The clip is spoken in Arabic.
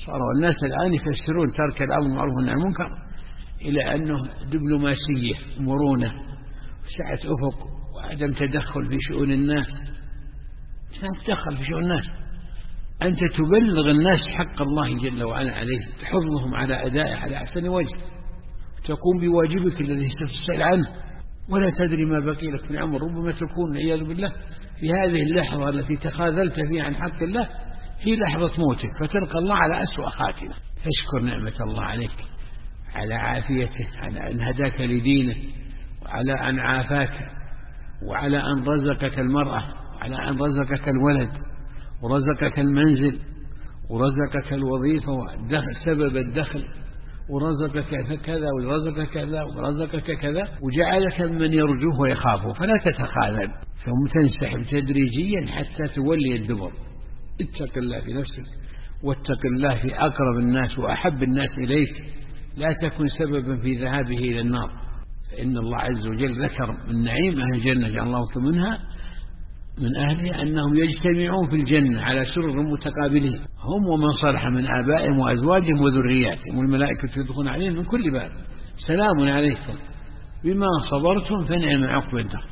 صاروا الناس الآن يفسرون ترك الأمر بالمعروف والنهي عن المنكر إلى أنه دبلوماسية، مرونة، سعة أفق، وعدم تدخل في شؤون الناس. لا تدخل في شؤون الناس، أنت تبلغ الناس حق الله جل وعلا عليه، تحضهم على أدائه على أحسن وجه، تقوم بواجبك الذي ستسأل عنه، ولا تدري ما بقي لك في العمر. ربما تكون والعياذ بالله في هذه اللحظة التي تخاذلت فيها عن حق الله في لحظة موتك، فتلقى الله على أسوأ خاتمة. فاشكر نعمة الله عليك على عافيته، على أن هداك لدينه، وعلى أن عافاك، وعلى أن رزقك المرأة، وعلى أن رزقك الولد، ورزقك المنزل، ورزقك الوظيفة وسبب الدخل، ورزقك كذا ورزقك كذا ورزقك كذا، وجعلك من يرجوه ويخافه. فلا تتخاذل، ثم تنسحب تدريجيا حتى تولي الدبر. اتق الله في نفسك، واتق الله في أقرب الناس وأحب الناس إليك، لا تكن سببا في ذهابه إلى النار. فإن الله عز وجل ذكر من نعيم أهل الجنة جعل الله منها من أهلها أنهم يجتمعون في الجنة على سرر متقابلين، هم ومن صلح من آبائهم وأزواجهم وذرياتهم، والملائكة يدخلون عليهم من كل باب، سلام عليكم بما صبرتم فنعم عقبى الدار.